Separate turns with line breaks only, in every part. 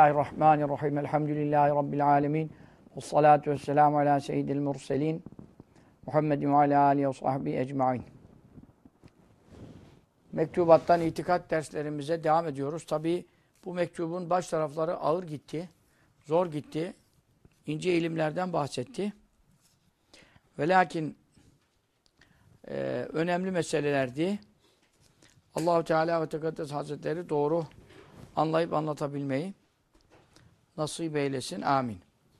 Bismillahirrahmanirrahim. Elhamdülillahi Rabbil alemin. Vessalatu vesselamu ala seyyidil murselin. Muhammedin ve ala alihi ve sahbihi ecmain. Mektubattan itikat derslerimize devam ediyoruz. Tabii bu mektubun baş tarafları ağır gitti. Zor gitti. İnce ilimlerden bahsetti. Ve lakin önemli meselelerdi. Allah-u Teala ve Tekaddes Hazretleri doğru anlayıp anlatabilmeyi nasip eylesin. Amin.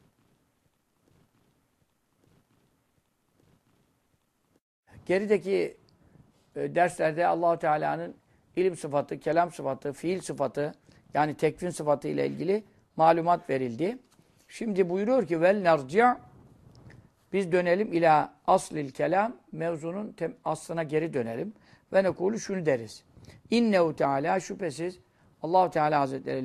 Gerideki derslerde Allah-u Teala'nın ilim sıfatı, kelam sıfatı, fiil sıfatı, yani tekvin sıfatı ile ilgili malumat verildi. Şimdi buyuruyor ki vel nerci' biz dönelim ila aslil kelam, mevzunun aslına geri dönelim. Ve nekulu şunu deriz. İnnehu Teala şüphesiz Allah-u Teala Hazretleri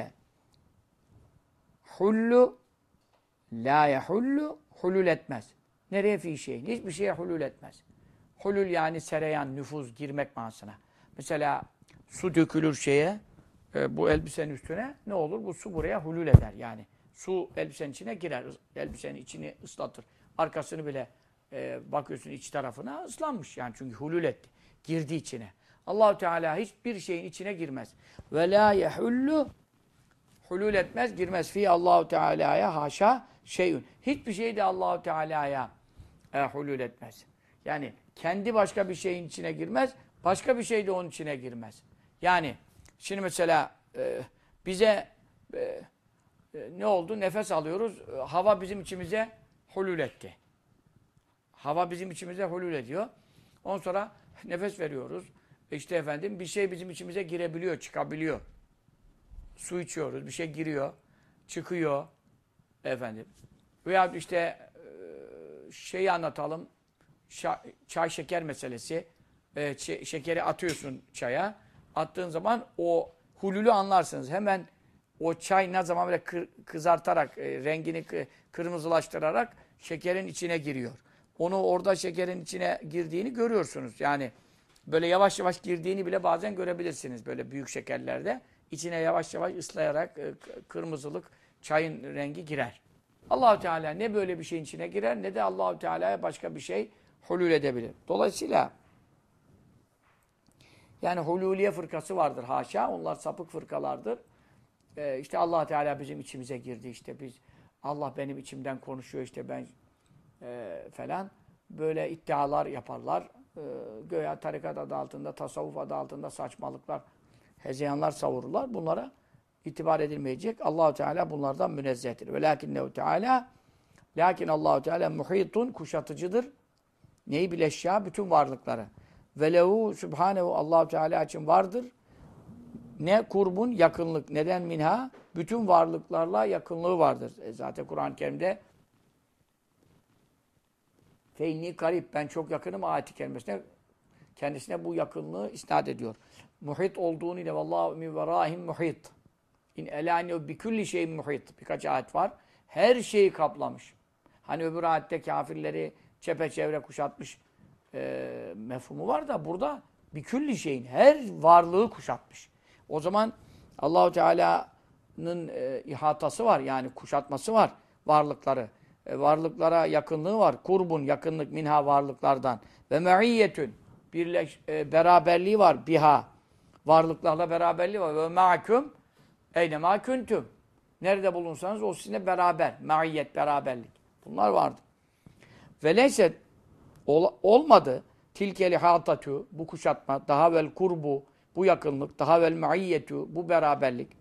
la yehullu hulul etmez. Nereye fi şeyin? Hiçbir şeye hulul etmez. Hulul yani sereyan, nüfuz, girmek manasına. Mesela su dökülür şeye, bu elbisenin üstüne ne olur? Bu su buraya hulul eder. Yani su elbisenin içine girer, elbisenin içini ıslatır. Arkasını bile bakıyorsun iç tarafına ıslanmış yani çünkü hulul etti. Girdi içine. Allah-u Teala hiçbir şeyin içine girmez. Ve la yehullu hulul etmez, girmez. Fi Allah-u Teala'ya haşa şeyün. Hiçbir şey de Allah-u Teala'ya hulul etmez. Yani kendi başka bir şeyin içine girmez, başka bir şey de onun içine girmez. Yani şimdi mesela bize ne oldu? Nefes alıyoruz. Hava bizim içimize hulul etti. Hava bizim içimize hulul ediyor. Ondan sonra nefes veriyoruz. İşte efendim bir şey bizim içimize girebiliyor, çıkabiliyor. Su içiyoruz, bir şey giriyor, çıkıyor efendim. Veya işte şeyi anlatalım. Çay şeker meselesi. Şekeri atıyorsun çaya. Attığın zaman o hulülü anlarsınız. Hemen o çay ne zaman böyle kızartarak, rengini kırmızılaştırarak şekerin içine giriyor. Onu orada şekerin içine girdiğini görüyorsunuz. Yani böyle yavaş yavaş girdiğini bile bazen görebilirsiniz. Böyle büyük şekerlerde içine yavaş yavaş ıslayarak kırmızılık çayın rengi girer. Allah-u Teala ne böyle bir şeyin içine girer ne de Allah-u Teala'ya başka bir şey hulul edebilir. Dolayısıyla yani hululiye fırkası vardır haşa. Onlar sapık fırkalardır. İşte Allah Teala bizim içimize girdi. İşte Allah benim içimden konuşuyor işte ben falan. Böyle iddialar yaparlar. Göya tarikat adı altında, tasavvuf adı altında saçmalıklar, hezeyanlar savururlar. Bunlara itibar edilmeyecek. Allah-u Teala bunlardan münezzehtir. Velakinnehu Teala lakin Allah-u Teala muhitun kuşatıcıdır. Neyi bileşya? Bütün varlıkları. Ve lehu subhanehu Allah-u Teala için vardır. Ne kurbun yakınlık. Neden minha? Bütün varlıklarla yakınlığı vardır. Zaten Kur'an-ı Kerim'de feyni garip. Ben çok yakınım ayet-i kerimesine kendisine bu yakınlığı isnat ediyor. Muhit olduğunu ile vallahu min verahim muhit. İn elânehu bi kulli şeyin muhit. Birkaç ayet var. Her şeyi kaplamış. Hani öbür ayette kafirleri çepeçevre kuşatmış mefhumu var da burada bi kulli şeyin her varlığı kuşatmış. O zaman Allahu Teala'nın ihatası var. Yani kuşatması var varlıkları. Varlıklara yakınlığı var. Kurbun yakınlık minha varlıklardan. Ve me'iyyetün beraberliği var biha. Varlıklarla beraberliği var. Ve ma'akum eynemâ kuntum. Nerede bulunsanız o sizinle beraber. Me'iyyet, beraberlik. Bunlar vardı. Ve leyset olmadı. Tilkel ihatatu bu kuşatma. Daha vel kurbu bu yakınlık. Daha vel me'iyyetu bu beraberlik.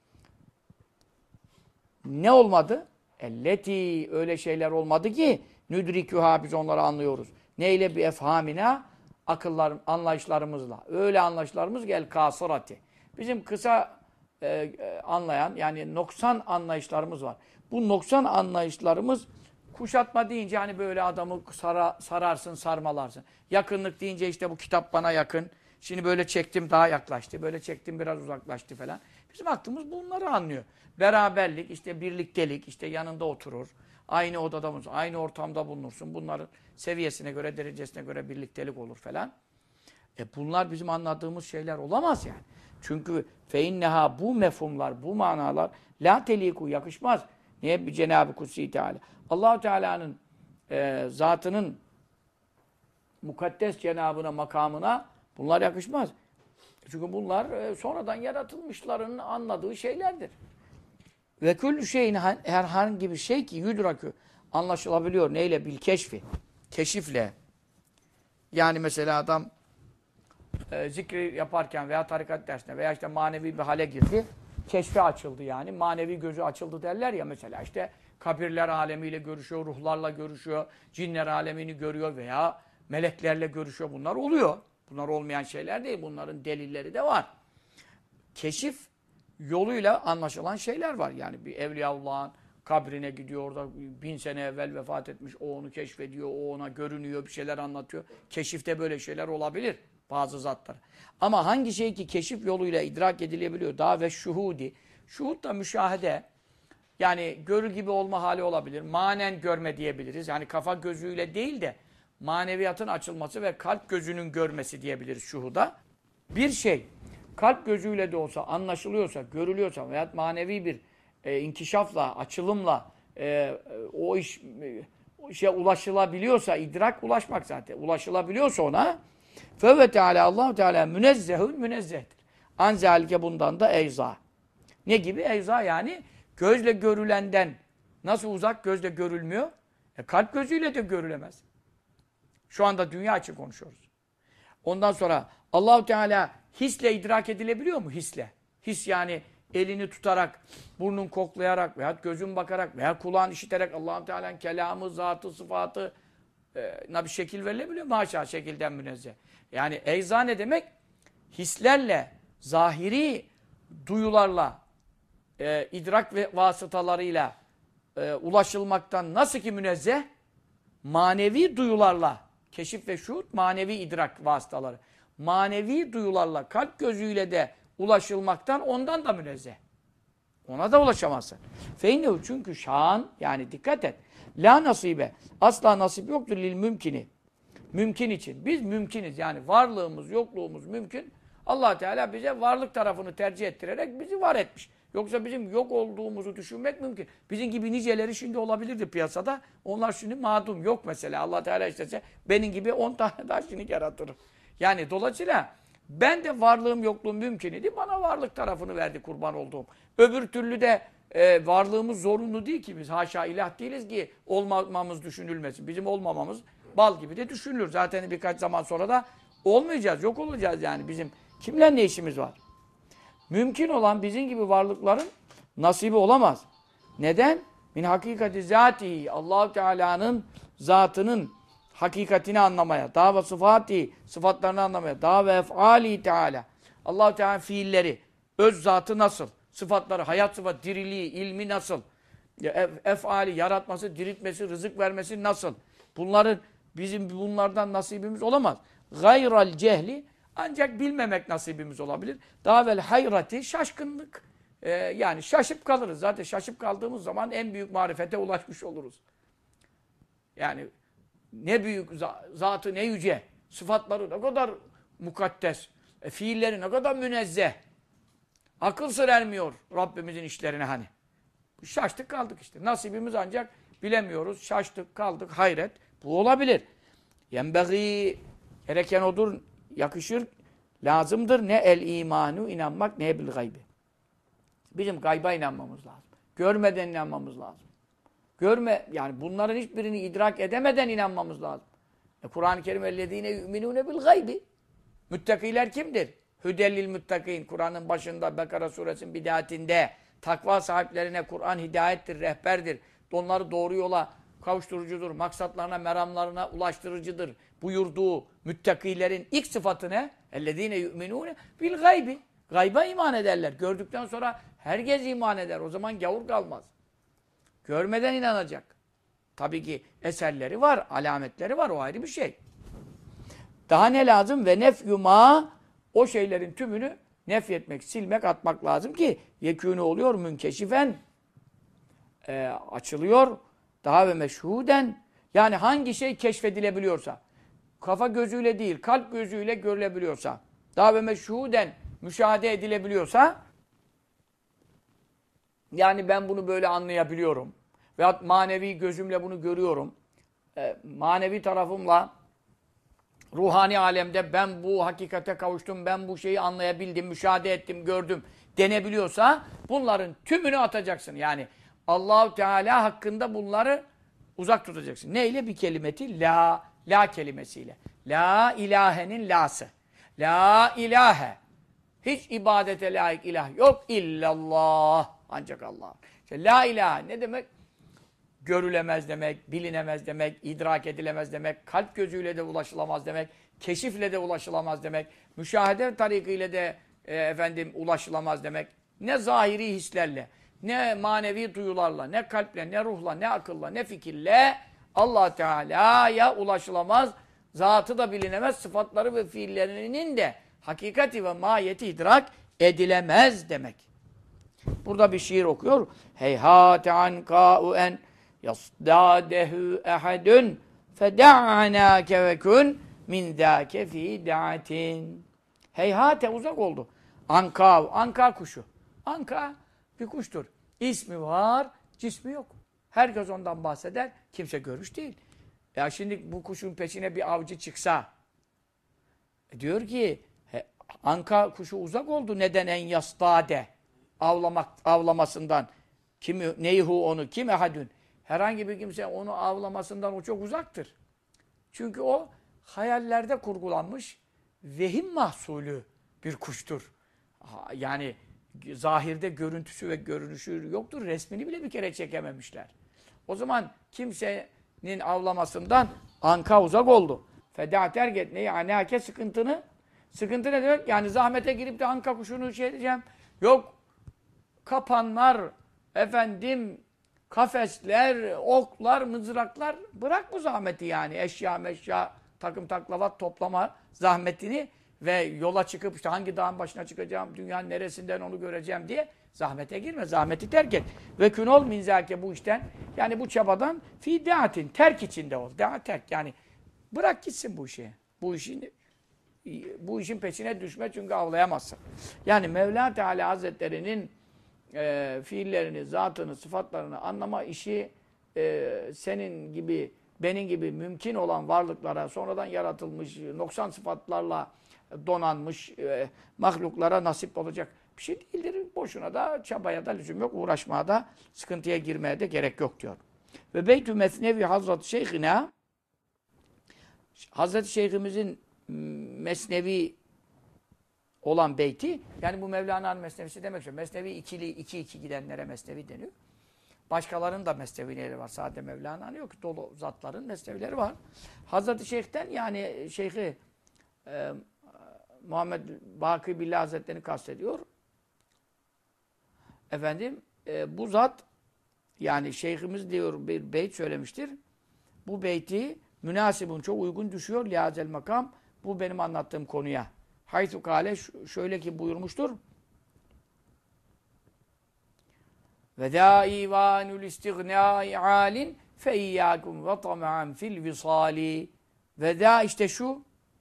Ne olmadı? Elleti öyle şeyler olmadı ki nüdriküha biz onları anlıyoruz. Neyle bir efhamina anlayışlarımızla. Öyle anlayışlarımız gel kasırati. Bizim kısa anlayan yani noksan anlayışlarımız var. Bu noksan anlayışlarımız kuşatma deyince hani böyle adamı sararsın, sarmalarsın. Yakınlık deyince işte bu kitap bana yakın. Şimdi böyle çektim daha yaklaştı. Böyle çektim biraz uzaklaştı falan. Bizim aklımız bunları anlıyor. Beraberlik, işte birliktelik, işte yanında oturur. Aynı odada bulunursun, aynı ortamda bulunursun. Bunların seviyesine göre, derecesine göre birliktelik olur falan. Bunlar bizim anladığımız şeyler olamaz yani. Çünkü feinneha bu mefhumlar, bu manalar la teliku yakışmaz. Niye? Bir Cenab-ı Kutsi Teala. Allah-u Teala'nın zatının mukaddes cenabına, makamına bunlar yakışmaz. Çünkü bunlar sonradan yaratılmışların anladığı şeylerdir. Ve küllü şeyin herhangi bir şey ki yudrakü anlaşılabiliyor. Neyle? Bil keşfi. Keşifle. Yani mesela adam zikri yaparken veya tarikat dersine veya işte manevi bir hale girdi. Keşfe açıldı yani. Manevi gözü açıldı derler ya mesela işte kabirler alemiyle görüşüyor, ruhlarla görüşüyor, cinler alemini görüyor veya meleklerle görüşüyor. Bunlar oluyor. Bunlar olmayan şeyler değil. Bunların delilleri de var. Keşif yoluyla anlaşılan şeyler var. Yani bir Evliyaullah'ın kabrine gidiyor, orada 1000 sene evvel vefat etmiş, o onu keşfediyor, o ona görünüyor, bir şeyler anlatıyor. Keşifte böyle şeyler olabilir bazı zatlar. Ama hangi şey ki keşif yoluyla idrak edilebiliyor? Daha ve şuhudi. Şuhud da müşahede. Yani görü gibi olma hali olabilir. Manen görme diyebiliriz. Yani kafa gözüyle değil de maneviyatın açılması ve kalp gözünün görmesi diyebiliriz şuhuda. Bir şey kalp gözüyle de olsa anlaşılıyorsa, görülüyorsa veya manevi bir inkişafla, açılımla o işe ulaşılabiliyorsa, idrak ulaşmak zaten. Ulaşılabiliyorsa ona fevve Teala Allah-u Teala münezzehün münezzehtir. Anzalike bundan da eyza. Ne gibi? Eyza yani gözle görülenden nasıl uzak gözle görülmüyor? Kalp gözüyle de görülemez. Şu anda dünya için konuşuyoruz. Ondan sonra Allah-u Teala hisle idrak edilebiliyor mu? Hisle. His yani elini tutarak, burnun koklayarak veya gözün bakarak veya kulağın işiterek Allah-u Teala'nın kelamı, zatı, sıfatı bir şekil verilebiliyor mu? Haşa şekilden münezzeh. Yani eyza ne demek? Hislerle, zahiri duyularla, idrak ve vasıtalarıyla ulaşılmaktan nasıl ki münezzeh? Manevi duyularla, keşif ve şuhud, manevi idrak vasıtaları. Manevi duyularla, kalp gözüyle de ulaşılmaktan ondan da münezzeh. Ona da ulaşamazsın. Feynehu çünkü şan, yani dikkat et. La nasibe, asla nasip yoktur lil mümkini. Mümkün için. Biz mümkiniz. Yani varlığımız, yokluğumuz mümkün. Allah Teala bize varlık tarafını tercih ettirerek bizi var etmiş. Yoksa bizim yok olduğumuzu düşünmek mümkün. Bizim gibi niceleri şimdi olabilirdi piyasada. Onlar şimdi madum yok mesela. Allah Teala istese benim gibi 10 tane daha şimdi yaratır. Yani dolayısıyla ben de varlığım yokluğum mümkün idi. Bana varlık tarafını verdi kurban olduğum. Öbür türlü de varlığımız zorunlu değil ki biz. Haşa ilah değiliz ki olmamamız düşünülmesin. Bizim olmamamız bal gibi de düşünülür. Zaten birkaç zaman sonra da olmayacağız. Yok olacağız yani. Bizim kimle ne işimiz var? Mümkün olan bizim gibi varlıkların nasibi olamaz. Neden? Min hakikati zatihi. Allah-u Teala'nın zatının hakikatini anlamaya, daha ve sıfati, sıfatlarını anlamaya, daha ve ef'ali Teala. Allah-u Teala'nın fiilleri, öz zatı nasıl? Sıfatları, hayat sıfatı, diriliği, ilmi nasıl? Ef'ali, yaratması, diriltmesi, rızık vermesi nasıl? Bunların, bizim bunlardan nasibimiz olamaz. Gayral cehli, ancak bilmemek nasibimiz olabilir. Daha vel hayrati, şaşkınlık. Yani şaşıp kalırız. Zaten şaşıp kaldığımız zaman en büyük marifete ulaşmış oluruz. Yani ne büyük zatı, ne yüce. Sıfatları ne kadar mukaddes. Fiilleri ne kadar münezzeh. Akıl sır ermiyor Rabbimizin işlerine hani. Şaştık kaldık işte. Nasibimiz ancak bilemiyoruz. Şaştık kaldık. Hayret. Bu olabilir. Yenbeği gereken odur. Yakışır. Lazımdır. Ne el imanu inanmak ne bil gaybi. Bizim gayba inanmamız lazım. Görmeden inanmamız lazım. Yani bunların hiçbirini idrak edemeden inanmamız lazım. Kur'an-ı Kerim ellezine yu'minune bil gaybi. Müttakiler kimdir? Hüdellil müttakin. Kur'an'ın başında Bekara suresinin bidayetinde takva sahiplerine Kur'an hidayettir, rehberdir. Onları doğru yola kavuşturucudur. Maksatlarına, meramlarına ulaştırıcıdır. Buyurduğu müttakilerin ilk sıfatı ne? Ellezine yu'minune bil gaybi. Gayba iman ederler. Gördükten sonra herkes iman eder. O zaman gavur kalmaz. Görmeden inanacak. Tabii ki eserleri var, alametleri var. O ayrı bir şey. Daha ne lazım? Ve nefyuma o şeylerin tümünü nefyetmek, silmek, atmak lazım ki yekûnü oluyor münkeşifen açılıyor. Daha ve meşhuden yani hangi şey keşfedilebiliyorsa kafa gözüyle değil, kalp gözüyle görülebiliyorsa daha ve meşhuden müşahede edilebiliyorsa, yani ben bunu böyle anlayabiliyorum veyahut manevi gözümle bunu görüyorum, manevi tarafımla ruhani alemde ben bu hakikate kavuştum, ben bu şeyi anlayabildim, müşahede ettim, gördüm denebiliyorsa bunların tümünü atacaksın. Yani Allahu Teala hakkında bunları uzak tutacaksın. Neyle? Bir kelimeti la kelimesiyle. La ilahenin lası. La ilahe. Hiç ibadete layık ilah yok illallah. Ancak Allah. İşte la ilahe ne demek? Görülemez demek, bilinemez demek, idrak edilemez demek, kalp gözüyle de ulaşılamaz demek, keşifle de ulaşılamaz demek, müşahede tarikiyle de ulaşılamaz demek. Ne zahiri hislerle, ne manevi duyularla, ne kalple, ne ruhla, ne akılla, ne fikirle Allah Teala'ya ulaşılamaz. Zatı da bilinemez, sıfatları ve fiillerinin de hakikati ve mahiyeti idrak edilemez demek. Burada bir şiir okuyor. Heyhâte ankâ'u en yasdâdehu ehadun feda'anâke ve kun min zâke fî da'atin. Heyhâte uzak oldu. Anka kuşu. Anka bir kuştur. İsmi var, cismi yok. Herkes ondan bahseder, kimse görmüş değil. Ya şimdi bu kuşun peşine bir avcı çıksa, diyor ki, anka kuşu uzak oldu. Neden en yastade? Avlamasından. Neyhu onu, kim ehadün? Herhangi bir kimse onu avlamasından o çok uzaktır. Çünkü o hayallerde kurgulanmış vehim mahsulü bir kuştur. Yani zahirde görüntüsü ve görünüşü yoktur. Resmini bile bir kere çekememişler. O zaman kimsenin avlamasından anka uzak oldu. Feda terk et neyi? Anake sıkıntını. Sıkıntı ne demek? Yani zahmete girip de anka kuşunu şey diyeceğim. Yok kapanlar, kafesler, oklar, mızraklar. Bırak bu zahmeti yani. Eşya, takım taklavat toplama zahmetini ve yola çıkıp işte hangi dağın başına çıkacağım, dünyanın neresinden onu göreceğim diye zahmete girme. Zahmeti terk et. Ve kün ol minzâke bu işten. Yani bu çabadan fî deatin. Terk içinde ol. Dea terk. Yani bırak gitsin bu işi. Bu işin peşine düşme çünkü avlayamazsın. Yani Mevla Teala Hazretleri'nin fiillerini, zatını, sıfatlarını anlama işi senin gibi, benim gibi mümkün olan varlıklara, sonradan yaratılmış, noksan sıfatlarla donanmış mahluklara nasip olacak bir şey değildir. Boşuna da çabaya da lüzum yok, uğraşmaya da, sıkıntıya girmeye de gerek yok diyor. Ve Beytü Mesnevi Hazreti Şeyhina, Hazreti Şeyhimizin mesnevi olan beyti, yani bu Mevlana'nın mesnevisi demek istiyorum. Mesnevi iki gidenlere mesnevi deniyor. Başkalarının da mesnevileri var. Sadece Mevlana'nın yok. Dolu zatların mesnevileri var. Hazreti Şeyh'ten yani Şeyh'i Muhammed Baki Billah Hazretleri'ni kastediyor. Bu zat yani Şeyhimiz diyor bir beyt söylemiştir. Bu beyti münasibun çok uygun düşüyor. Lihazel makam. Bu benim anlattığım konuya. Haythu kâle şöyle ki buyurmuştur. Ve dâ ivanul istignâi âlin fe iyyâkum ve tama'an fil visâli. Ve dâ işte şu.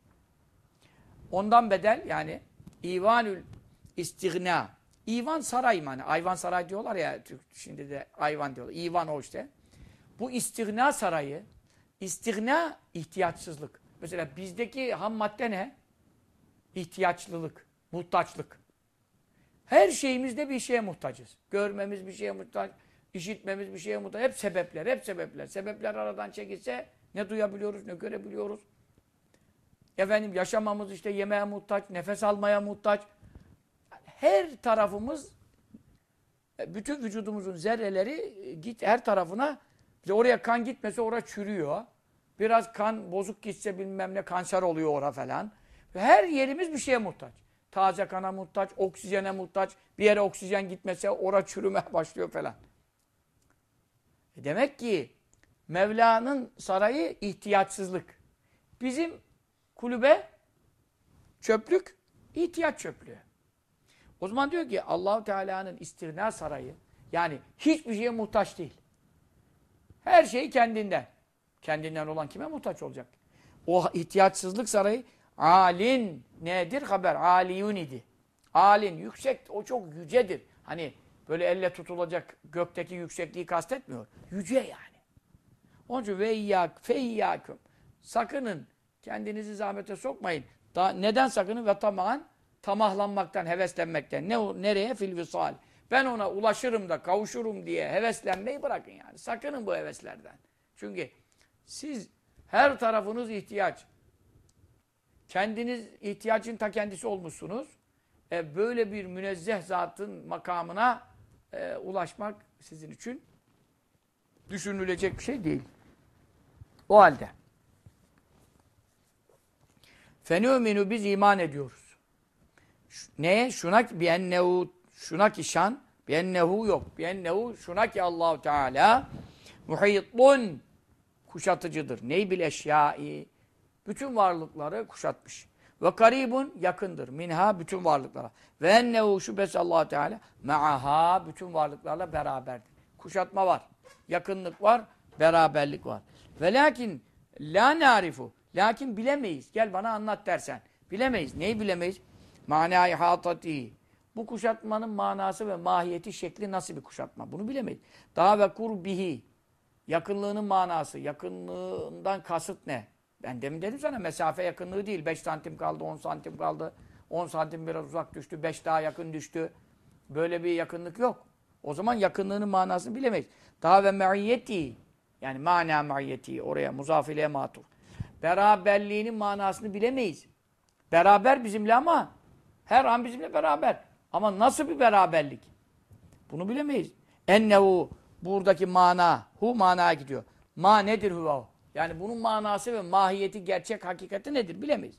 Ondan bedel yani ivanul istignâ. İvan saray mani. Ayvan saray diyorlar ya. Şimdi de ayvan diyorlar. İvan o işte. Bu istigna sarayı. İstigna ihtiyaçsızlık. Mesela bizdeki ham madde ne? İhtiyaçlılık, muhtaçlık. Her şeyimizde bir şeye muhtacız. Görmemiz bir şeye muhtaç, işitmemiz bir şeye muhtaç. Hep sebepler. Sebepler aradan çekilse ne duyabiliyoruz, ne görebiliyoruz. Yaşamamız işte yemeğe muhtaç, nefes almaya muhtaç. Her tarafımız, bütün vücudumuzun zerreleri her tarafına, oraya kan gitmese oraya çürüyor. Biraz kan bozuk gitse bilmem ne kanser oluyor oraya falan. Her yerimiz bir şeye muhtaç. Taze kana muhtaç, oksijene muhtaç. Bir yere oksijen gitmese orada çürümeye başlıyor falan. Demek ki Mevla'nın sarayı ihtiyaçsızlık. Bizim kulübe çöplük, ihtiyaç çöplüğü. O zaman diyor ki Allah-u Teala'nın istirna sarayı, yani hiçbir şeye muhtaç değil. Her şey kendinden. Kendinden olan kime muhtaç olacak? O ihtiyaçsızlık sarayı alin nedir? Haber. Aliyun idi. Alin, yüksek, o çok yücedir. Hani böyle elle tutulacak gökteki yüksekliği kastetmiyor. Yüce yani. Onun için ve iyyak, fe iyyaküm. Sakının, kendinizi zahmete sokmayın. Neden sakının? Ve tamağın, tamahlanmaktan, heveslenmekten. Nereye? Fil visal. Ben ona ulaşırım da, kavuşurum diye heveslenmeyi bırakın yani. Sakının bu heveslerden. Çünkü siz her tarafınız ihtiyaç. Kendiniz ihtiyacın ta kendisi olmuşsunuz. Böyle bir münezzeh zatın makamına ulaşmak sizin için düşünülecek bir şey değil. O halde fenûminû, biz iman ediyoruz. Neye? Şuna biennehu, şuna ki şan, biennehu yok. Biennehu şuna ki Allahu Teala muhîtun, kuşatıcıdır. Ney bil eşyâi, bütün varlıkları kuşatmış. Ve karibun, yakındır. Minha, bütün varlıklara. Ve ennehu, şüphesiz Allah Teala ma'aha, bütün varlıklarla beraberdir. Kuşatma var, yakınlık var, beraberlik var. Ve lakin la narifu, lakin bilemeyiz. Gel bana anlat dersen. Bilemeyiz. Neyi bilemeyiz? Manâ-i hatati. Bu kuşatmanın manası ve mahiyeti, şekli nasıl bir kuşatma? Bunu bilemeyiz. Daha ve kurbihi. Yakınlığının manası. Yakınlığından kasıt ne? Ben demin dedim sana, mesafe yakınlığı değil. 5 santim kaldı, 10 santim kaldı. 10 santim biraz uzak düştü, 5 daha yakın düştü. Böyle bir yakınlık yok. O zaman yakınlığının manasını bilemeyiz. Daha ve me'iyyeti. Yani mana me'iyyeti. Oraya muzafileye matuf. Beraberliğinin manasını bilemeyiz. Beraber bizimle ama her an bizimle beraber. Ama nasıl bir beraberlik? Bunu bilemeyiz. Ennehu, buradaki mana, hu manaya gidiyor. Ma nedir hu? Yani bunun manası ve mahiyeti, gerçek hakikati nedir? Bilemeyiz.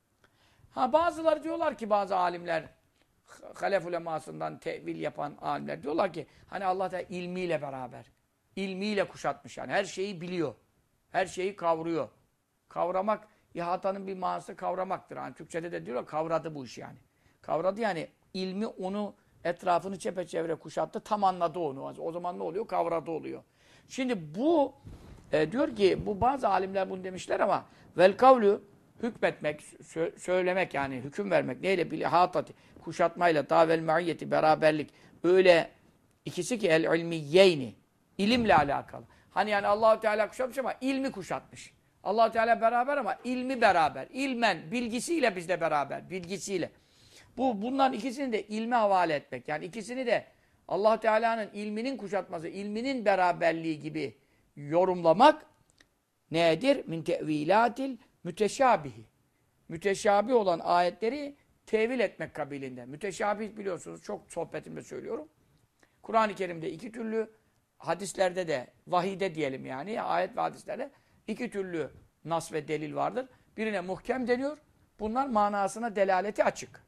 Ha, bazıları diyorlar ki, bazı alimler, halef ulemasından tevil yapan alimler diyorlar ki, hani Allah da ilmiyle beraber, ilmiyle kuşatmış yani, her şeyi biliyor, her şeyi kavruyor. Kavramak, ihatanın bir manası kavramaktır. Yani Türkçede de diyorlar, kavradı bu iş yani. Kavradı yani, ilmi onu, etrafını çepeçevre kuşattı, tam anladı onu. O zaman ne oluyor? Kavradı oluyor. Şimdi bu, diyor ki, bu bazı alimler bunu demişler ama vel kavlu, hükmetmek, söylemek yani, hüküm vermek. Neyle? Bilihatati, kuşatmayla, davel me'iyyeti, beraberlik. Öyle ikisi ki el ilmiyeyni, ilimle alakalı. Hani yani Allah-u Teala kuşatmış ama ilmi kuşatmış. Allah-u Teala beraber ama ilmi beraber. İlmen, bilgisiyle bizle beraber, bilgisiyle. Bunların ikisini de ilme havale etmek. Yani ikisini de Allah Teala'nın ilminin kuşatması, ilminin beraberliği gibi yorumlamak nedir? Min tevilatil müteşabihi. Müteşabih olan ayetleri tevil etmek kabiliğinde. Müteşabih biliyorsunuz, çok sohbetimde söylüyorum. Kur'an-ı Kerim'de iki türlü, hadislerde de, vahide diyelim yani, ayet ve hadislerde iki türlü nas ve delil vardır. Birine muhkem deniyor. Bunlar manasına delaleti açık.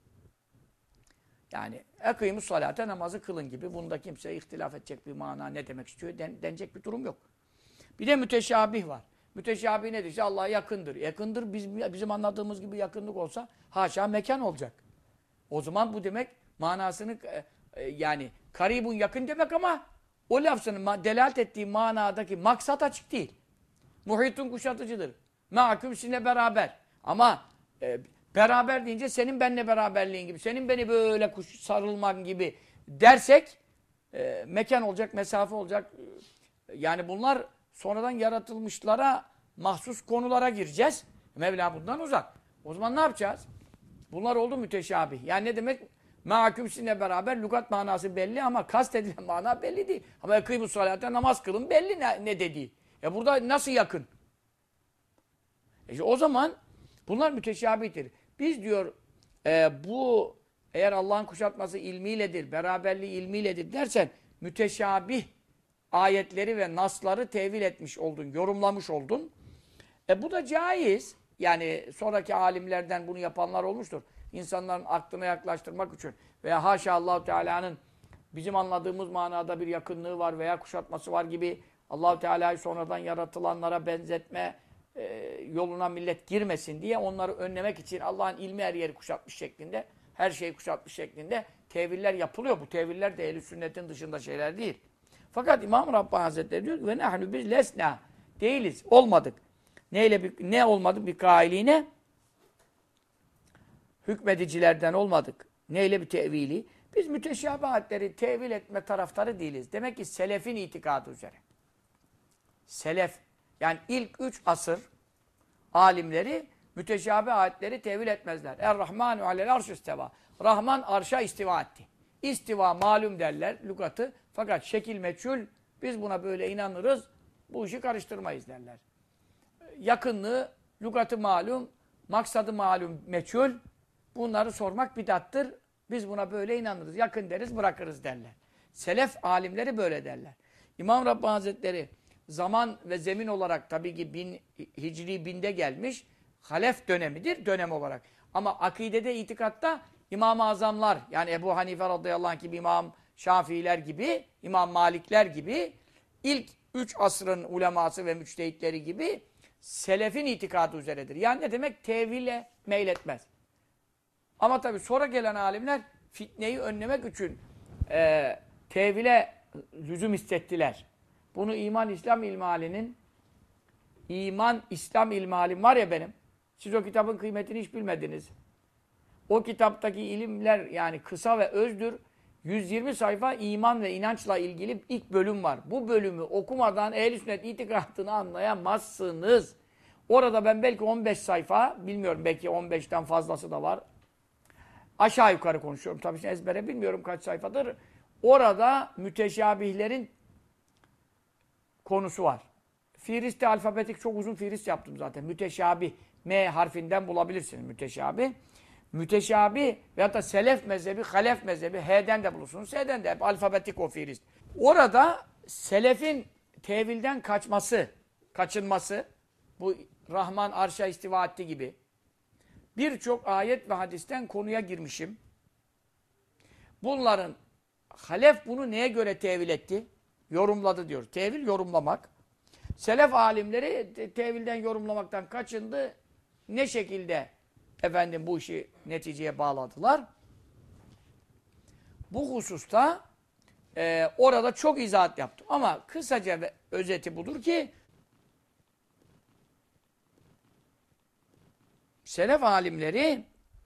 Yani ekîmus salate, namazı kılın gibi. Bunda kimse ihtilaf edecek bir mana, ne demek istiyor denecek bir durum yok. Bir de müteşabih var. Müteşabih nedir? İşte Allah'a yakındır. Yakındır, bizim anladığımız gibi yakınlık olsa haşa mekan olacak. O zaman bu demek manasını yani karibun, yakın demek ama o lafzının delalet ettiği manadaki maksat açık değil. Muhitun, kuşatıcıdır. Ma'küm, sizinle beraber. Ama beraber deyince senin benimle beraberliğin gibi, senin beni böyle sarılman gibi dersek mekan olacak, mesafe olacak. Yani bunlar sonradan yaratılmışlara mahsus konulara gireceğiz. Mevla bundan uzak. O zaman ne yapacağız? Bunlar oldu müteşabih. Yani ne demek? Ma'küm, sizinle beraber, lügat manası belli ama kastedilen mana belli değil. Ama ekîmus salate, namaz kılın belli ne dediği. Burada nasıl yakın? O zaman bunlar müteşabihtir. Biz diyor bu eğer Allah'ın kuşatması ilmiyledir, beraberliği ilmiyledir dersen müteşabih ayetleri ve nasları tevil etmiş oldun, yorumlamış oldun. Bu da caiz. Yani sonraki alimlerden bunu yapanlar olmuştur. İnsanların aklına yaklaştırmak için veya haşa Allah-u Teala'nın bizim anladığımız manada bir yakınlığı var veya kuşatması var gibi Allah-u Teala'yı sonradan yaratılanlara benzetme yoluna millet girmesin diye onları önlemek için Allah'ın ilmi her yeri kuşatmış şeklinde, her şeyi kuşatmış şeklinde teviller yapılıyor. Bu teviller de ehl-i sünnetin dışında şeyler değil. Fakat İmam Rabbani Hazretleri diyor ve nahnu biz lesna, değiliz, olmadık. Ne olmadık? Bir kailine hükmedicilerden olmadık. Neyle bir tevili? Biz müteşabihatleri tevil etme taraftarı değiliz. Demek ki selefin itikadı üzere. Selef, yani ilk 3 asır alimleri müteşabih ayetleri tevil etmezler. Er-Rahmanu alel arş isteva. Rahman arşa istiva etti. İstiva malum derler lügatı. Fakat şekil meçhul, biz buna böyle inanırız, bu işi karıştırmayız derler. Yakınlığı, lügatı malum, maksadı malum meçhul. Bunları sormak bid'attır. Biz buna böyle inanırız. Yakın deriz, bırakırız derler. Selef alimleri böyle derler. İmam Rabbani Hazretleri zaman ve zemin olarak tabii ki Hicri 1000'de gelmiş. Halef dönemidir, dönem olarak. Ama akidede, itikatta İmam-ı Azamlar, yani Ebu Hanife radıyallahu anh gibi, İmam Şafiiler gibi, İmam Malikler gibi, ilk 3 asrın uleması ve müçtehitleri gibi selefin itikadı üzeredir. Yani ne demek? Tevhile meyletmez. Ama tabii sonra gelen alimler fitneyi önlemek için tevhile lüzum hissettiler. Bunu İman İslam İlmihalinin, İman İslam İlmihalim var ya benim, siz o kitabın kıymetini hiç bilmediniz. O kitaptaki ilimler yani kısa ve özdür. 120 sayfa iman ve inançla ilgili ilk bölüm var. Bu bölümü okumadan ehl-i sünnet itikadını anlayamazsınız. Orada ben belki 15 sayfa, bilmiyorum belki 15'ten fazlası da var. Aşağı yukarı konuşuyorum. Tabii ezbere bilmiyorum kaç sayfadır. Orada müteşabihlerin konusu var. Fihriste alfabetik çok uzun fihrist yaptım zaten. Müteşabih. M harfinden bulabilirsiniz müteşabih. Müteşabih veyahut da selef mezhebi, halef mezhebi, H'den de bulursunuz, S'den de hep alfabetik o fihrist. Orada selefin tevilden kaçınması, bu Rahman arşa istiva etti gibi birçok ayet ve hadisten konuya girmişim. Bunların halef bunu neye göre tevil etti? Yorumladı diyor. Tevil yorumlamak. Selef alimleri tevilden yorumlamaktan kaçındı. Ne şekilde efendim bu işi neticeye bağladılar? Bu hususta orada çok izahat yaptım. Ama kısaca ve özeti budur ki selef alimleri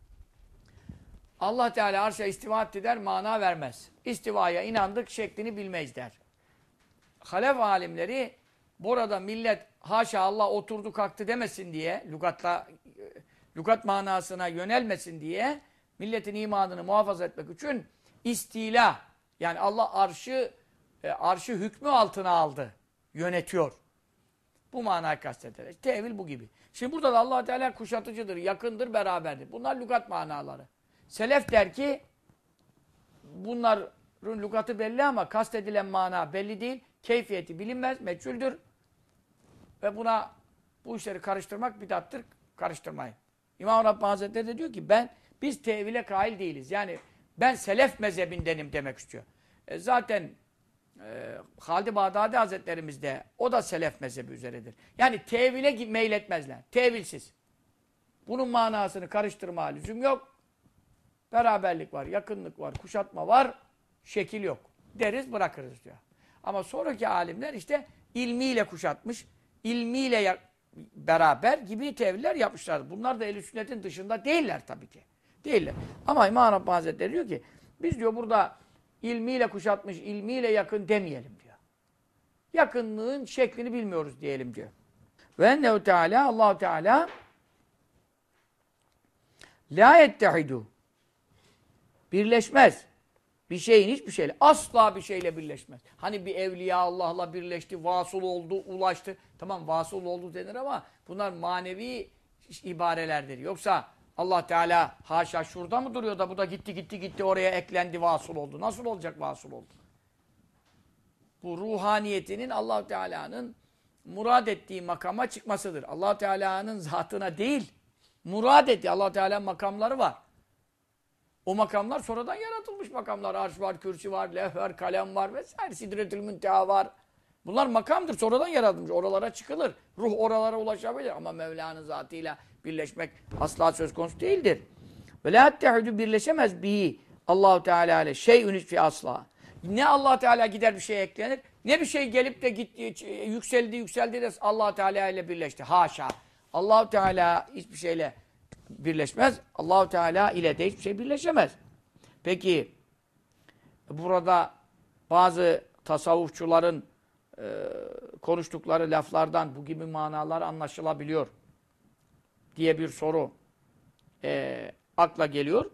Allah Teala arşa istiva etti der, mana vermez. İstivaya inandık, şeklini bilmeyiz der. Halef alimleri burada millet haşa Allah oturdu kalktı demesin diye, lügat manasına yönelmesin diye milletin imanını muhafaza etmek için istila, yani Allah arşı hükmü altına aldı, yönetiyor. Bu manayı kastederek. Tevil bu gibi. Şimdi burada da Allah Teala kuşatıcıdır, yakındır, beraberdir. Bunlar lügat manaları. Selef der ki bunların lügatı belli ama kastedilen mana belli değil. Keyfiyeti bilinmez, meçhuldür. Ve bu işleri karıştırmak bid'attır. Karıştırmayın. İmam Rabbani Hazretleri de diyor ki biz tevile kail değiliz. Yani ben selef mezhebindenim demek istiyor. Zaten Halid-i Bağdadi Hazretlerimiz de o da selef mezhebi üzeredir. Yani tevile meyletmezler. Tevilsiz. Bunun manasını karıştırma lüzum yok. Beraberlik var, yakınlık var, kuşatma var, şekil yok. Deriz bırakırız diyor. Ama sonraki alimler işte ilmiyle kuşatmış, ilmiyle beraber gibi teviller yapmışlar. Bunlar da ehl-i sünnetin dışında değiller tabii ki. Değiller. Ama İmam Rabbani Hazretleri diyor ki biz diyor burada ilmiyle kuşatmış, ilmiyle yakın demeyelim diyor. Yakınlığın şeklini bilmiyoruz diyelim diyor. Ve ennehu Teala, Allah-u Teala la yettehidu, birleşmez. Bir şeyin hiçbir şeyle, asla bir şeyle birleşmez. Hani bir evliya Allah'la birleşti, vasıl oldu, ulaştı. Tamam vasıl oldu denir ama bunlar manevi ibarelerdir. Yoksa Allah Teala haşa şurada mı duruyor da bu da gitti oraya eklendi, vasıl oldu. Nasıl olacak vasıl oldu? Bu ruhaniyetinin Allah Teala'nın murad ettiği makama çıkmasıdır. Allah Teala'nın zatına değil, murad ettiği Allah Teala'nın makamları var. O makamlar sonradan yaratılmış makamlar. Arş var, kürsü var, levh var, kalem var vesaire. Sidretül Münteha var. Bunlar makamdır. Sonradan yaratılmış. Oralara çıkılır. Ruh oralara ulaşabilir. Ama Mevla'nın zatıyla birleşmek asla söz konusu değildir. Ve la te'udu, birleşemez bihi Allahu Teala ile şey'ün fi asla. Ne Allah Teala gider bir şeye eklenir, ne bir şey gelip de gitti, yükseldi de Allah Teala ile birleşti. Haşa. Allahu Teala hiçbir şeyle birleşmez. Allahu Teala ile de hiçbir şey birleşemez. Peki burada bazı tasavvufçuların konuştukları laflardan bu gibi manalar anlaşılabiliyor diye bir soru akla geliyor.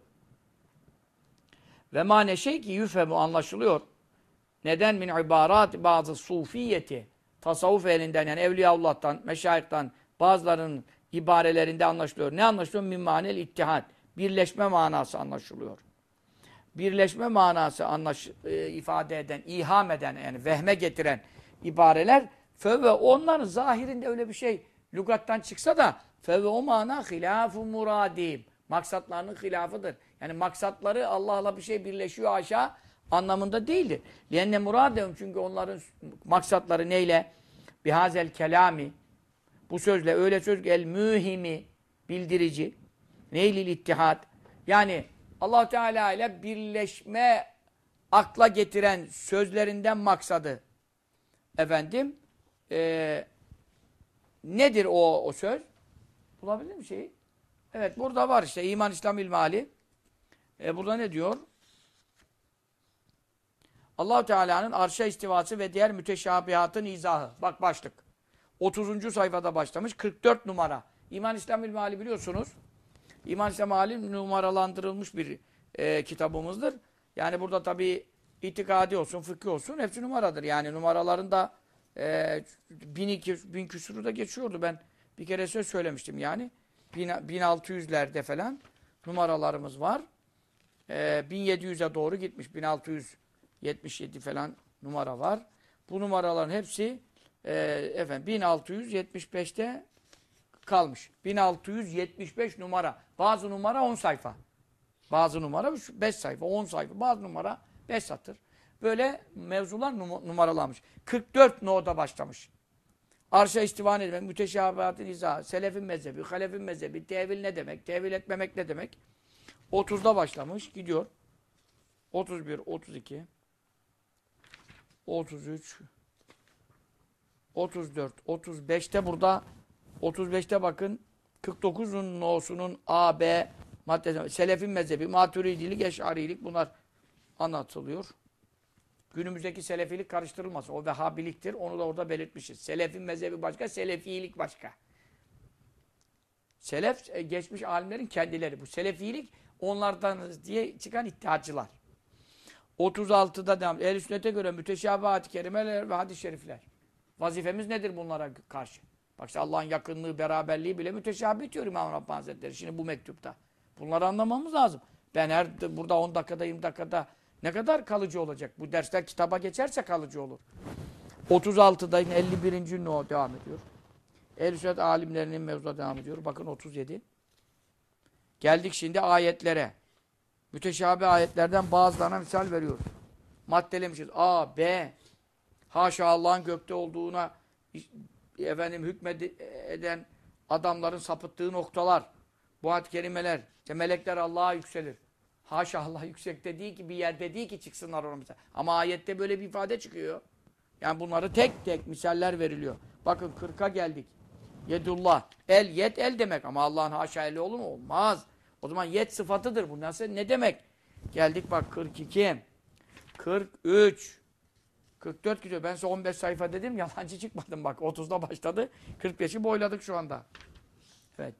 Ve mane şey ki yüfemu anlaşılıyor. Neden min ibarat bazı sufiyeti tasavvuf elinden yani Evliyaullah'tan, meşayihtan bazılarının ibarelerinde anlaşılıyor. Ne anlaşılıyor? Min manel ittihad. Birleşme manası anlaşılıyor. Birleşme manası ifade eden, iham eden yani vehme getiren ibareler ve onların zahirinde öyle bir şey lügattan çıksa da ve o mana hilafu muradim. Maksatlarının hilafıdır. Yani maksatları Allah'la bir şey birleşiyor aşağı anlamında değildir. Lenne muradem çünkü onların maksatları neyle? Bihazel kelami bu sözle öyle söz el mühimi bildirici. Neylil ittihad? Yani Allah Teala ile birleşme akla getiren sözlerinden maksadı. Efendim nedir o söz? Bulabilir mi şeyi? Evet burada var işte İman İslam İlmihali. Burada ne diyor? Allah Teala'nın arşa istivası ve diğer müteşabihatın izahı. Bak başlık. 30. sayfada başlamış. 44 numara. İman İslam İlmihali biliyorsunuz. İman İslam İlmihali numaralandırılmış bir kitabımızdır. Yani burada tabii itikadi olsun, fıkhi olsun hepsi numaradır. Yani numaralarında 1000 küsuru da geçiyordu. Ben bir kere söz söylemiştim yani. 1600'lerde falan numaralarımız var. 1700'e doğru gitmiş. 1677 falan numara var. Bu numaraların hepsi 1675'te kalmış. 1675 numara. Bazı numara 10 sayfa. Bazı numara 5 sayfa, 10 sayfa. Bazı numara 5 satır. Böyle mevzular numaralanmış. 44 no'da başlamış. Arşa istivan etmek, müteşabihatın izahı, selefin mezhebi, halefin mezhebi, tevil ne demek, tevil etmemek ne demek? 30'da başlamış, gidiyor. 31, 32, 33, 34, 35'te burada, 35'te bakın, 49'un no'sunun A, B maddesi, selefin mezhebi, maturidilik, eş'arilik bunlar anlatılıyor. Günümüzdeki selefilik karıştırılmasın. O vehhabiliktir. Onu da orada belirtmişiz. Selefin mezhebi başka, selefilik başka. Selef, geçmiş alimlerin kendileri. Bu selefilik onlardan diye çıkan iddiacılar. 36'da devam. Ehl-i sünnete göre müteşabihat-ı kerimeler ve hadis-i şerifler. Vazifemiz nedir bunlara karşı? Bak işte Allah'ın yakınlığı, beraberliği bile müteşabih diyor İmam Rabbani Hazretleri. Şimdi bu mektupta. Bunları anlamamız lazım. Ben burada 10 dakikada, 20 dakikada ne kadar kalıcı olacak? Bu dersler kitaba geçerse kalıcı olur. 36'da yine 51. no devam ediyor. Ehl-i sünnet alimlerinin mevzuda devam ediyor. Bakın 37. Geldik şimdi ayetlere. Müteşabih ayetlerden bazılarına misal veriyoruz. Maddelemişiz. A, B. Haşa Allah'ın gökte olduğuna hükmeden adamların sapıttığı noktalar. Bu ayet-i kerimeler. İşte melekler Allah'a yükselir. Haşa Allah yüksekte değil ki bir yerde değil ki çıksınlar ona misal. Ama ayette böyle bir ifade çıkıyor. Yani bunları tek tek misaller veriliyor. Bakın 40'a geldik. Yedullah. El, yed, el demek. Ama Allah'ın haşa eli olur mu? Olmaz. O zaman yed sıfatıdır. Bu nasıl? Ne demek? Geldik bak 42. 43. 44 gidiyor. Ben size 15 sayfa dedim. Yalancı çıkmadım bak. 30'da başladı. 45'i boyladık şu anda. Evet.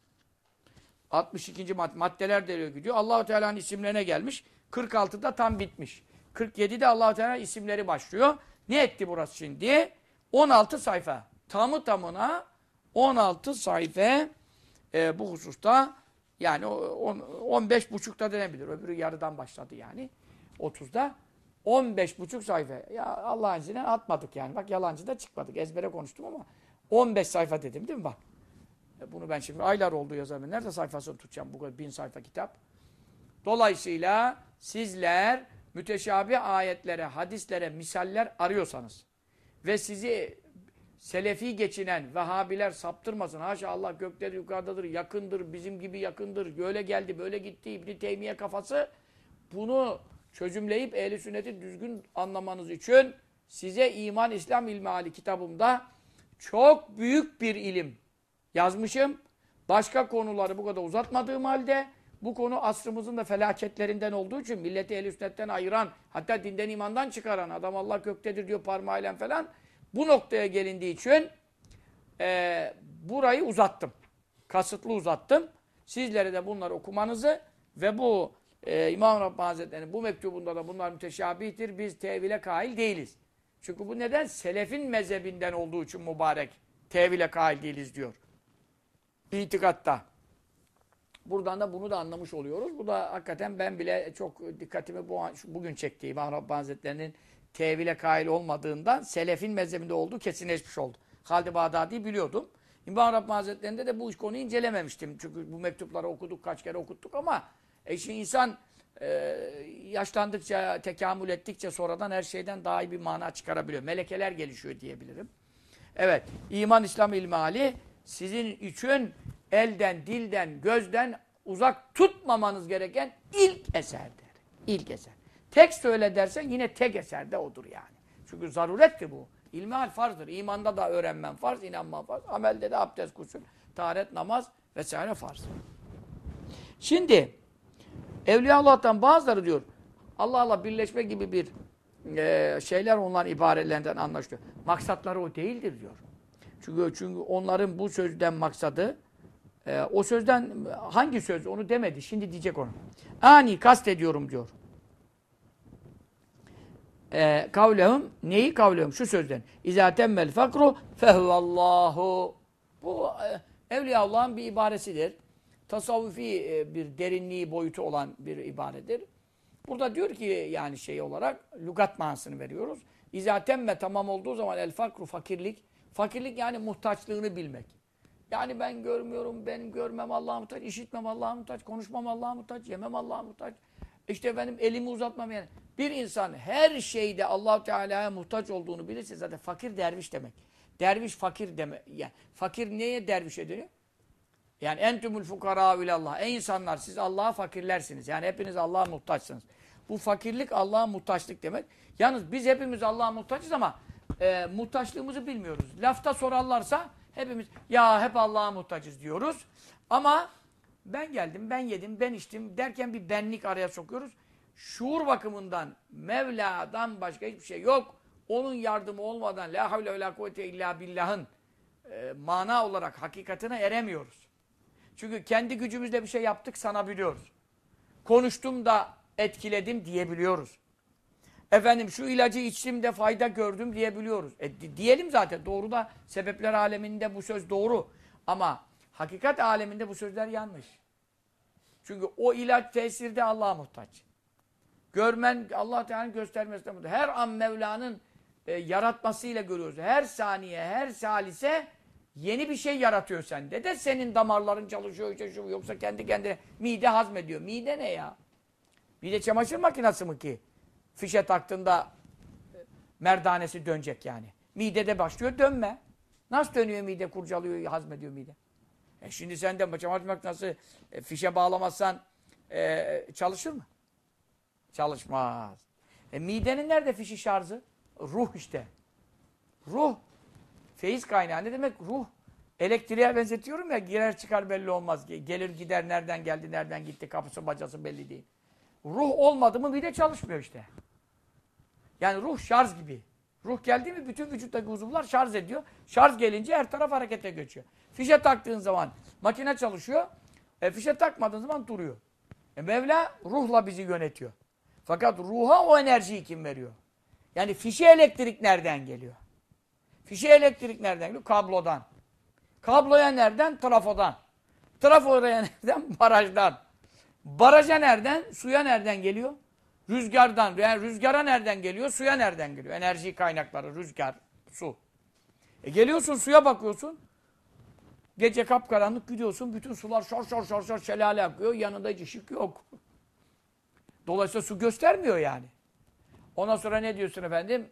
62. maddeler deriyor gidiyor. Allah-u Teala'nın isimlerine gelmiş. 46'da tam bitmiş. 47'de Allah-u Teala isimleri başlıyor. Ne etti burası şimdi? 16 sayfa. Tamı tamına 16 sayfa bu hususta yani 15,5'da denebilir. Öbürü yarıdan başladı yani. 30'da 15,5 sayfa. Ya Allah'ın izniyle atmadık yani. Bak yalancı da çıkmadık. Ezbere konuştum ama 15 sayfa dedim değil mi bak? Bunu ben şimdi aylar oldu yazarım. Nerede sayfasını tutacağım bu kadar 1000 sayfa kitap? Dolayısıyla sizler müteşabih ayetlere, hadislere, misaller arıyorsanız ve sizi selefi geçinen Vehhabiler saptırmasın. Haşa Allah gökleri yukarıdadır, yakındır, bizim gibi yakındır, böyle geldi, böyle gitti İbn-i Teymiye kafası. Bunu çözümleyip ehl-i sünneti düzgün anlamanız için size İman İslam İlmihali kitabımda çok büyük bir ilim yazmışım. Başka konuları bu kadar uzatmadığım halde bu konu asrımızın da felaketlerinden olduğu için milleti ehl-i sünnetten ayıran, hatta dinden imandan çıkaran, adam Allah göktedir diyor parmağıyla falan, bu noktaya gelindiği için burayı uzattım. Kasıtlı uzattım. Sizlere de bunları okumanızı ve bu İmam Rabbani Hazretleri'nin bu mektubunda da bunlar müteşabihtir. Biz tevile kail değiliz. Çünkü bu neden? Selefin mezhebinden olduğu için mübarek. Tevile kail değiliz diyor. İtikatta. Buradan da bunu da anlamış oluyoruz. Bu da hakikaten ben bile çok dikkatimi bugün çekti. İmam Rabbani Hazretleri'nin tevile kail olmadığından selefin mezhebinde olduğu kesinleşmiş oldu. Halid-i Bağdadi'yi biliyordum. İmam Rabbani Hazretleri'nde de bu konuyu incelememiştim. Çünkü bu mektupları okuduk, kaç kere okuttuk ama şimdi insan yaşlandıkça, tekamül ettikçe sonradan her şeyden daha iyi bir mana çıkarabiliyor. Melekeler gelişiyor diyebilirim. Evet, İman İslam İlmihali sizin için elden, dilden, gözden uzak tutmamanız gereken ilk eserdir. İlk eser. Tek söyle dersen yine tek eserde odur yani. Çünkü zarurettir bu. İlmihal farzdır. İmanda da öğrenmen farz, inanman farz. Amelde de abdest, gusül, taharet, namaz vesaire farz. Şimdi Evliya Allah'tan bazıları diyor Allah birleşme gibi bir şeyler onların ibarelerinden anlaşılıyor. Maksatları o değildir diyor. Çünkü onların bu sözden maksadı o sözden hangi söz onu demedi. Şimdi diyecek onu. Ani kastediyorum diyor. Kavlehum neyi kavlehum? Şu sözden. İzâ temmel fakru fehuvallahu. Bu Evliya Allah'ın bir ibaresidir. Tasavvufi bir derinliği boyutu olan bir ibaredir. Burada diyor ki yani şey olarak lügat manasını veriyoruz. İzâ temme tamam olduğu zaman el fakru fakirlik. Fakirlik yani muhtaçlığını bilmek. Yani ben görmüyorum, benim görmem Allah'a muhtaç, işitmem Allah'a muhtaç, konuşmam Allah'a muhtaç, yemem Allah'a muhtaç. İşte benim elimi uzatmam yani. Bir insan her şeyde Allah-u Teala'ya muhtaç olduğunu bilirse zaten fakir derviş demek. Derviş fakir demek. Yani fakir neye derviş ediliyor? Yani entümül fukarâ ilallah. Ey insanlar siz Allah'a fakirlersiniz. Yani hepiniz Allah'a muhtaçsınız. Bu fakirlik Allah'a muhtaçlık demek. Yalnız biz hepimiz Allah'a muhtaçız ama muhtaçlığımızı bilmiyoruz. Lafta sorarlarsa hepimiz ya hep Allah'a muhtaçız diyoruz. Ama ben geldim, ben yedim, ben içtim derken bir benlik araya sokuyoruz. Şuur bakımından Mevla'dan başka hiçbir şey yok. Onun yardımı olmadan la havle ve la kuvvete illa billah'ın mana olarak hakikatine eremiyoruz. Çünkü kendi gücümüzle bir şey yaptık sanabiliyoruz. Konuştum da etkiledim diyebiliyoruz. Efendim şu ilacı içtim de fayda gördüm diyebiliyoruz. Diyelim zaten doğru da sebepler aleminde bu söz doğru. Ama hakikat aleminde bu sözler yanlış. Çünkü o ilaç tesirde Allah'a muhtaç. Görmen Allah Teala'nın göstermesine muhtaç. Her an Mevla'nın yaratmasıyla görüyoruz. Her saniye, her salise yeni bir şey yaratıyor sende de senin damarların çalışıyor işte şu yoksa kendi kendine mide hazmediyor. Mide ne ya? Mide çamaşır makinesi mi ki? Fişe taktığında merdanesi dönecek yani. Midede başlıyor dönme. Nasıl dönüyor mide, kurcalıyor, hazmediyor mide? Şimdi sen de çamaşır makinesi fişe bağlamazsan çalışır mı? Çalışmaz. Midenin nerede fişi şarjı? Ruh işte. Ruh. Feyiz kaynağı. Ne demek ruh? Elektriğe benzetiyorum ya, girer çıkar belli olmaz. Gelir gider, nereden geldi, nereden gitti, kapısı bacası belli değil. Ruh olmadı mı mide çalışmıyor işte. Yani ruh şarj gibi. Ruh geldi mi bütün vücuttaki uzuvlar şarj ediyor. Şarj gelince her taraf harekete geçiyor. Fişe taktığın zaman makine çalışıyor. Fişe takmadığın zaman duruyor. Mevla ruhla bizi yönetiyor. Fakat ruha o enerjiyi kim veriyor? Yani fişe elektrik nereden geliyor? Fişe elektrik nereden geliyor? Kablodan. Kabloya nereden? Trafodan. Trafoya nereden? Barajdan. Baraja nereden? Suya nereden geliyor? Rüzgardan. Yani rüzgara nereden geliyor? Suya nereden geliyor? Enerji kaynakları, rüzgar, su. Geliyorsun suya bakıyorsun. Gece kapkaranlık gidiyorsun. Bütün sular şor şelale akıyor. Yanında hiç ışık yok. Dolayısıyla su göstermiyor yani. Ondan sonra ne diyorsun efendim?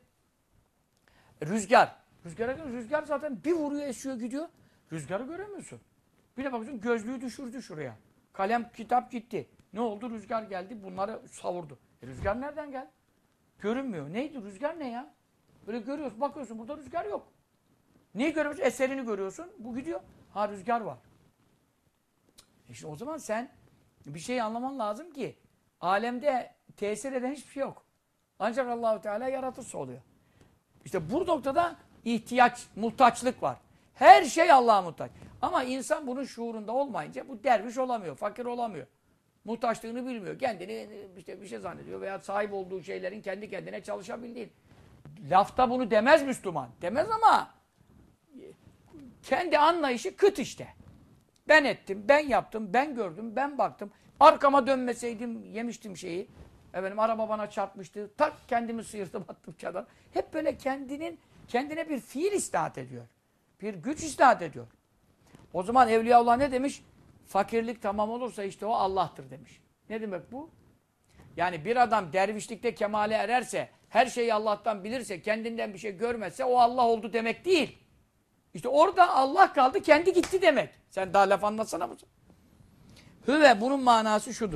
Rüzgar. Rüzgar zaten bir vuruyor, esiyor, gidiyor. Rüzgarı göremiyorsun. Bir de bakıyorsun gözlüğü düşürdü şuraya. Kalem, kitap gitti. Ne oldu? Rüzgar geldi, bunları savurdu. Rüzgar nereden geldi? Görünmüyor. Neydi? Rüzgar ne ya? Böyle görüyorsun, bakıyorsun burada rüzgar yok. Neyi görüyorsun? Eserini görüyorsun. Bu gidiyor. Ha rüzgar var. Şimdi o zaman sen Bir şey anlaman lazım ki alemde tesir eden hiçbir şey yok. Ancak Allahu Teala yaratırsa oluyor. İşte bu noktada ihtiyaç, muhtaçlık var. Her şey Allah'a muhtaç. Ama insan bunun şuurunda olmayınca bu derviş olamıyor, fakir olamıyor. Muhtaçlığını bilmiyor. Kendini işte bir şey zannediyor veya sahip olduğu şeylerin kendi kendine çalışabildiği. Lafta bunu demez Müslüman. Demez ama kendi anlayışı kıt işte. Ben ettim, ben yaptım, ben gördüm, ben baktım. Arkama dönmeseydim yemiştim şeyi. Efendim araba bana çarpmıştı. Tak kendimi sıyırdım attım çadan. Hep böyle kendine bir fiil istat ediyor. Bir güç istat ediyor. O zaman Evliyaullah ne demiş? Fakirlik tamam olursa işte o Allah'tır demiş. Ne demek bu? Yani bir adam dervişlikte kemale ererse, her şeyi Allah'tan bilirse, kendinden bir şey görmezse o Allah oldu demek değil. İşte orada Allah kaldı, kendi gitti demek. Sen daha laf anlatsana mısın? Hüve bunun manası şudur.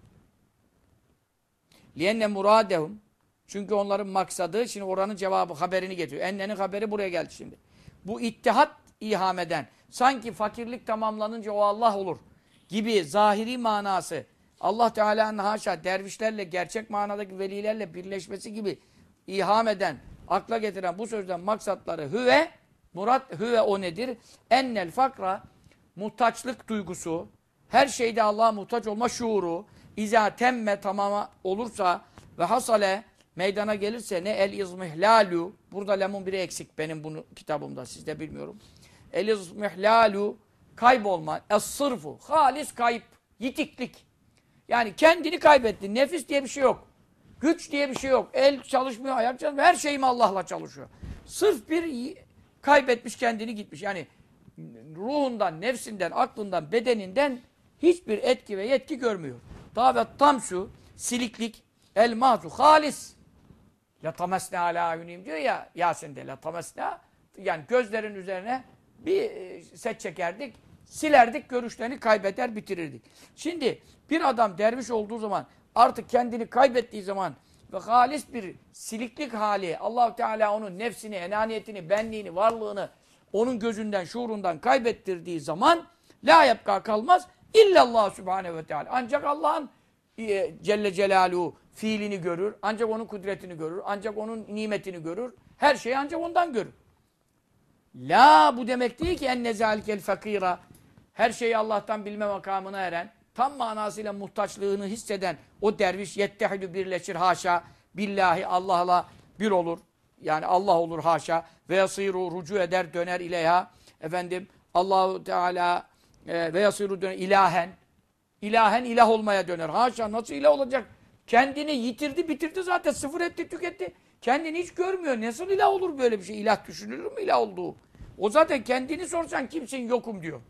Lienne muradehum. Çünkü onların maksadı, şimdi oranın cevabı, haberini getiriyor. Ennenin haberi buraya geldi şimdi. Bu ittihat ihameden, sanki fakirlik tamamlanınca o Allah olur gibi zahiri manası, Allah Teala'nın haşa dervişlerle, gerçek manadaki velilerle birleşmesi gibi iham eden, akla getiren bu sözden maksatları hüve, murat hüve o nedir? Ennel fakra, muhtaçlık duygusu, her şeyde Allah'a muhtaç olma şuuru, izâ temme tamama olursa ve hasale meydana gelirse ne el izmihlalu, burada lemun biri eksik benim bunu kitabımda, sizde bilmiyorum. El izmihlalu, kaybolma, es-sırfu, halis kayıp, yitiklik. Yani kendini kaybettin, nefis diye bir şey yok. Güç diye bir şey yok. El çalışmıyor, ayak çalışmıyor, her şeyim Allah'la çalışıyor. Sırf bir kaybetmiş kendini gitmiş. Yani ruhundan, nefsinden, aklından, bedeninden hiçbir etki ve yetki görmüyor. Davet tamsu, siliklik, el mahzu, halis. La tamesne ala ayunim diyor ya Yasin'de. La tamesne, yani gözlerin üzerine bir set çekerdik, silerdik, görüşlerini kaybeder, bitirirdik. Şimdi bir adam derviş olduğu zaman, artık kendini kaybettiği zaman ve halis bir siliklik hali, Allah-u Teala onun nefsini, enaniyetini, benliğini, varlığını onun gözünden, şuurundan kaybettirdiği zaman la yapka kalmaz illallah Sübhanehu ve Teala. Ancak Allah'ın Celle Celaluhu fiilini görür, ancak onun kudretini görür, ancak onun nimetini görür, her şeyi ancak ondan görür. La bu demek değil ki enne zâlikel fakîra, her şeyi Allah'tan bilme makamına eren, tam manasıyla muhtaçlığını hisseden o derviş yettehidü birleşir haşa, billahi Allah'la bir olur. Yani Allah olur haşa ve yasiru rucu eder döner ileyha. Efendim Allahu Teala ve yasiru döner ilahen. İlahen ilah olmaya döner. Haşa nasıl ilah olacak? Kendini yitirdi, bitirdi zaten. Sıfır etti, tüketti. Kendini hiç görmüyor. Nasıl ilah olur böyle bir şey? İlah düşünülür mü ilah olduğu? O zaten kendini sorsan kimsin yokum diyor.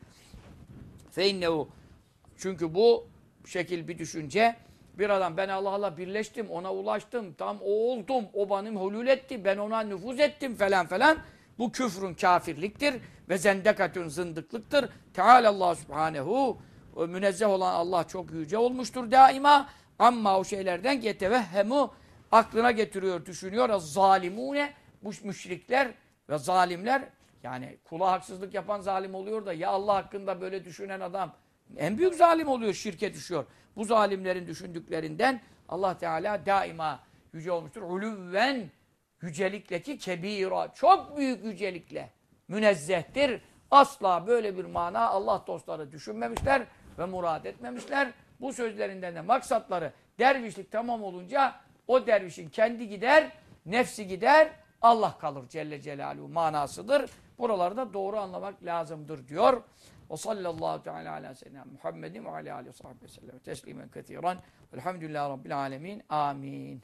Feinnehu. Çünkü bu şekil bir düşünce, bir adam ben Allah'la birleştim, ona ulaştım, tam o oldum, o benim hulul etti, ben ona nüfuz ettim falan falan. Bu küfrün kafirliktir ve zendekatün zındıklıktır. Teâlâllâhu subhanehu, münezzeh olan Allah çok yüce olmuştur daima. Amma o şeylerden getevehhemu, aklına getiriyor, düşünüyor. Zalimune, bu müşrikler ve zalimler, yani kula haksızlık yapan zalim oluyor da ya Allah hakkında böyle düşünen adam en büyük zalim oluyor, şirke düşüyor. Bu zalimlerin düşündüklerinden Allah Teala daima yüce olmuştur. Ulüvven, yücelikle ki kebira, çok büyük yücelikle münezzehtir. Asla böyle bir mana Allah dostları düşünmemişler ve murad etmemişler. Bu sözlerinden de maksatları dervişlik tamam olunca o dervişin kendi gider, nefsi gider, Allah kalır Celle Celaluhu manasıdır. Buraları da doğru anlamak lazımdır diyor. Ve sallallahu teala ala seyyidina Muhammedin ve ala alihi ve sahbihi sellem teslimen ketiren. Velhamdülillahi rabbil alemin. Amin.